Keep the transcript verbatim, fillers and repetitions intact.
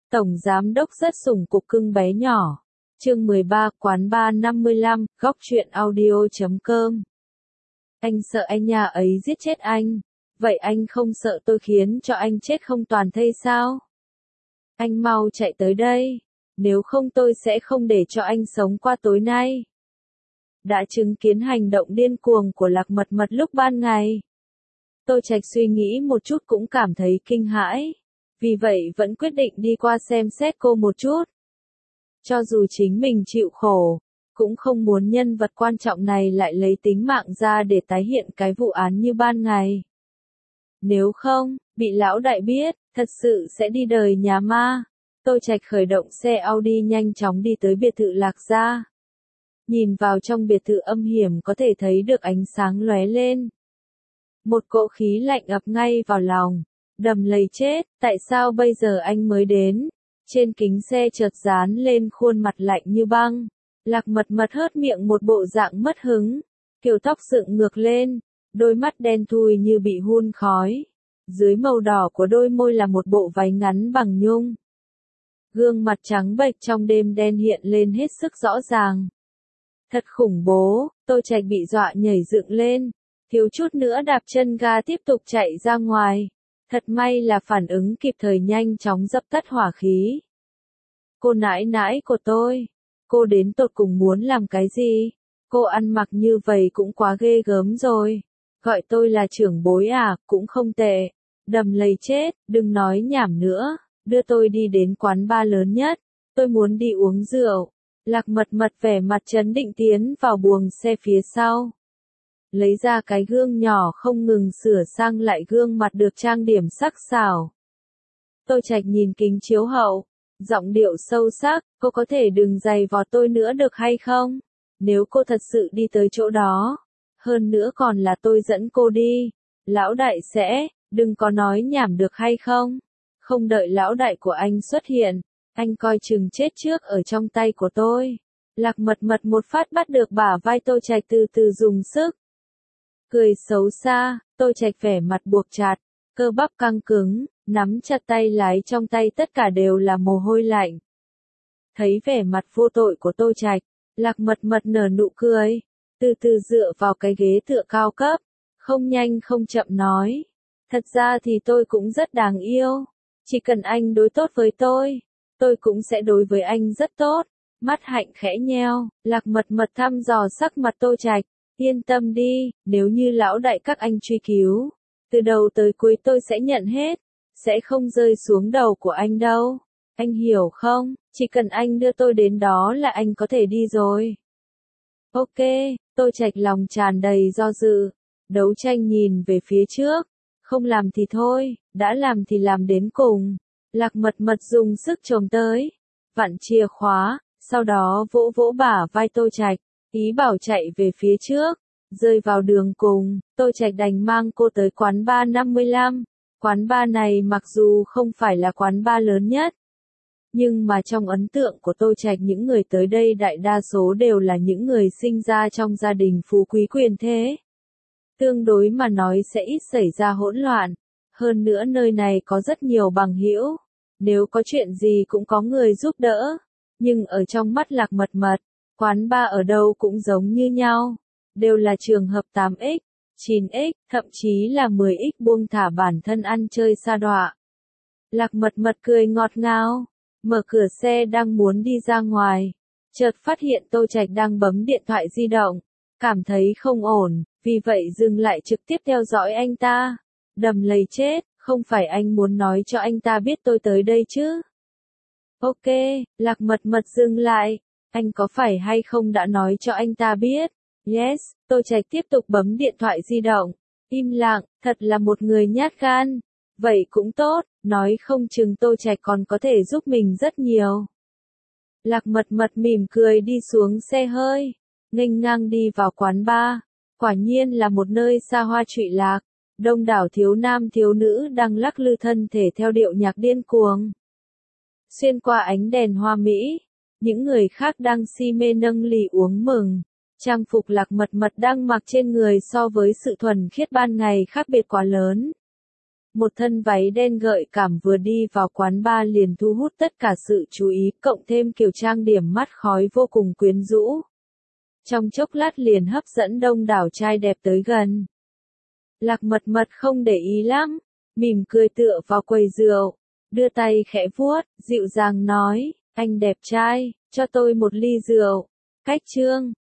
Tổng giám đốc rất sủng cục cưng bé nhỏ. Chương mười ba, quán bar năm mươi lăm, góc truyện audio chấm com. Anh sợ anh nhà ấy giết chết anh. Vậy anh không sợ tôi khiến cho anh chết không toàn thây sao? Anh mau chạy tới đây. Nếu không tôi sẽ không để cho anh sống qua tối nay. Đã chứng kiến hành động điên cuồng của Lạc Mật Mật lúc ban ngày. Tô Trạch suy nghĩ một chút cũng cảm thấy kinh hãi. Vì vậy vẫn quyết định đi qua xem xét cô một chút. Cho dù chính mình chịu khổ, cũng không muốn nhân vật quan trọng này lại lấy tính mạng ra để tái hiện cái vụ án như ban ngày. Nếu không, bị lão đại biết, thật sự sẽ đi đời nhà ma. Tô Trạch khởi động xe Audi nhanh chóng đi tới biệt thự Lạc gia. Nhìn vào trong biệt thự âm hiểm có thể thấy được ánh sáng lóe lên. Một cỗ khí lạnh ập ngay vào lòng. Đầm lầy chết, tại sao bây giờ anh mới đến? Trên kính xe chợt dán lên khuôn mặt lạnh như băng. Lạc Mật Mật hớt miệng một bộ dạng mất hứng. Kiểu tóc dựng ngược lên, đôi mắt đen thui như bị hun khói. Dưới màu đỏ của đôi môi là một bộ váy ngắn bằng nhung. Gương mặt trắng bệch trong đêm đen hiện lên hết sức rõ ràng. Thật khủng bố, Tô Trạch bị dọa nhảy dựng lên. Thiếu chút nữa đạp chân ga tiếp tục chạy ra ngoài. Thật may là phản ứng kịp thời nhanh chóng dập tắt hỏa khí. Cô nãi nãi của tôi, cô đến tột cùng muốn làm cái gì? Cô ăn mặc như vậy cũng quá ghê gớm rồi. Gọi tôi là trưởng bối à, cũng không tệ. Đầm lầy chết, đừng nói nhảm nữa. Đưa tôi đi đến quán bar lớn nhất. Tôi muốn đi uống rượu. Lạc Mật Mật vẻ mặt trấn định tiến vào buồng xe phía sau. Lấy ra cái gương nhỏ không ngừng sửa sang lại gương mặt được trang điểm sắc sảo. Tô Trạch nhìn kính chiếu hậu, giọng điệu sâu sắc, cô có thể đừng giày vò tôi nữa được hay không? Nếu cô thật sự đi tới chỗ đó, hơn nữa còn là tôi dẫn cô đi, lão đại sẽ, đừng có nói nhảm được hay không? Không đợi lão đại của anh xuất hiện, anh coi chừng chết trước ở trong tay của tôi. Lạc Mật Mật một phát bắt được bả vai Tô Trạch từ từ dùng sức. Cười xấu xa, Tô Trạch vẻ mặt buộc chặt, cơ bắp căng cứng, nắm chặt tay lái trong tay tất cả đều là mồ hôi lạnh. Thấy vẻ mặt vô tội của Tô Trạch, Lạc Mật Mật nở nụ cười, từ từ dựa vào cái ghế tựa cao cấp, không nhanh không chậm nói. Thật ra thì tôi cũng rất đáng yêu, chỉ cần anh đối tốt với tôi, tôi cũng sẽ đối với anh rất tốt. Mắt hạnh khẽ nheo, Lạc Mật Mật thăm dò sắc mặt Tô Trạch. Yên tâm đi, nếu như lão đại các anh truy cứu, từ đầu tới cuối tôi sẽ nhận hết, sẽ không rơi xuống đầu của anh đâu. Anh hiểu không, chỉ cần anh đưa tôi đến đó là anh có thể đi rồi. Ok, Tô Trạch lòng tràn đầy do dự, đấu tranh nhìn về phía trước, không làm thì thôi, đã làm thì làm đến cùng. Lạc Mật Mật dùng sức chồm tới, vặn chìa khóa, sau đó vỗ vỗ bả vai Tô Trạch. Ý bảo chạy về phía trước, rơi vào đường cùng, Tô Trạch đành mang cô tới quán bar năm mươi lăm. Quán bar này mặc dù không phải là quán bar lớn nhất, nhưng mà trong ấn tượng của Tô Trạch những người tới đây đại đa số đều là những người sinh ra trong gia đình phú quý quyền thế. Tương đối mà nói sẽ ít xảy ra hỗn loạn, hơn nữa nơi này có rất nhiều bằng hữu, nếu có chuyện gì cũng có người giúp đỡ, nhưng ở trong mắt Lạc Mật Mật, quán bar ở đâu cũng giống như nhau, đều là trường hợp tám x, chín x, thậm chí là mười x buông thả bản thân ăn chơi sa đọa. Lạc Mật Mật cười ngọt ngào, mở cửa xe đang muốn đi ra ngoài, chợt phát hiện Tô Trạch đang bấm điện thoại di động, cảm thấy không ổn, vì vậy dừng lại trực tiếp theo dõi anh ta. Đầm lầy chết, không phải anh muốn nói cho anh ta biết tôi tới đây chứ? Ok, Lạc Mật Mật dừng lại. Anh có phải hay không đã nói cho anh ta biết? Yes, Tô Trạch tiếp tục bấm điện thoại di động. Im lặng, thật là một người nhát gan. Vậy cũng tốt, nói không chừng Tô Trạch còn có thể giúp mình rất nhiều. Lạc Mật Mật mỉm cười đi xuống xe hơi, nghênh ngang đi vào quán bar. Quả nhiên là một nơi xa hoa trụy lạc, đông đảo thiếu nam thiếu nữ đang lắc lư thân thể theo điệu nhạc điên cuồng. Xuyên qua ánh đèn hoa mỹ, những người khác đang si mê nâng ly uống mừng. Trang phục Lạc Mật Mật đang mặc trên người so với sự thuần khiết ban ngày khác biệt quá lớn. Một thân váy đen gợi cảm vừa đi vào quán bar liền thu hút tất cả sự chú ý, cộng thêm kiểu trang điểm mắt khói vô cùng quyến rũ. Trong chốc lát liền hấp dẫn đông đảo trai đẹp tới gần. Lạc Mật Mật không để ý lắm, mỉm cười tựa vào quầy rượu, đưa tay khẽ vuốt, dịu dàng nói, anh đẹp trai, cho tôi một ly rượu. Cách chương